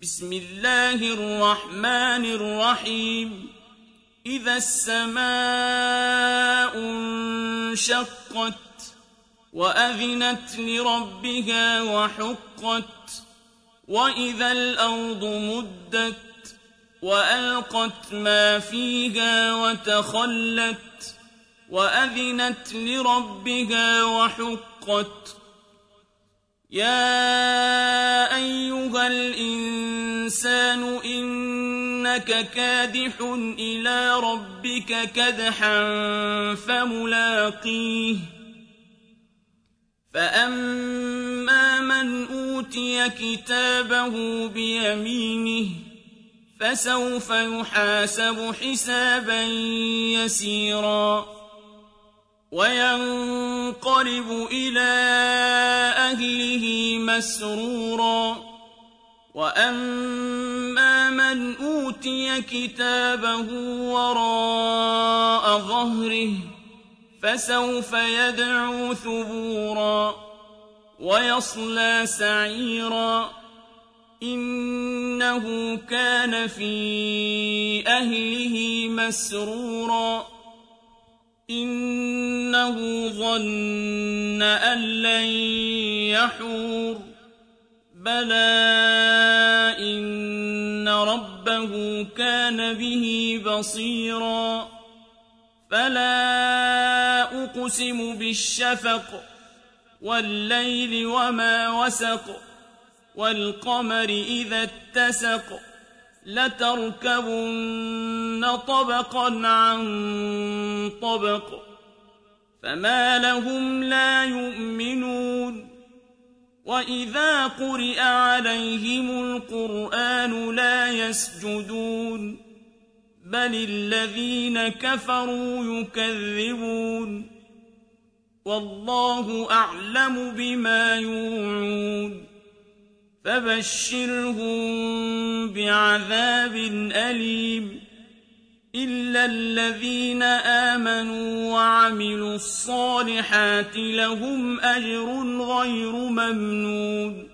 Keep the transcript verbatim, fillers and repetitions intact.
بسم الله الرحمن الرحيم إذا السماء انشقت وأذنت لربها وحقت وإذا الأرض مدت وألقت ما فيها وتخلت وأذنت لربها وحقت يا أيها الإنسان إنك كادح إلى ربك كدحا فملاقيه فأما من أوتي كتابه بيمينه فسوف يحاسب حسابا يسيرا وينقلب إلى أهله مسرورا وأما من أوتي كتابه وراء ظهره فسوف يدعو ثبورا ويصلى سعيرا إنه كان في أهله مسرورا إنه ظن أن لن يحور بلى إن ربه كان به بصيرا فلا أقسم بالشفق والليل وما وسق والقمر إذا اتسق لتركبن طبقا عن طبق فما لهم لا يؤمنون وإذا قرئ عليهم القرآن لا يسجدون بل الذين كفروا يكذبون والله أعلم بما يوعون فبشرهم بعذاب أليم إلا الذين آمنوا وعملوا الصالحات لهم أجر غير ممنون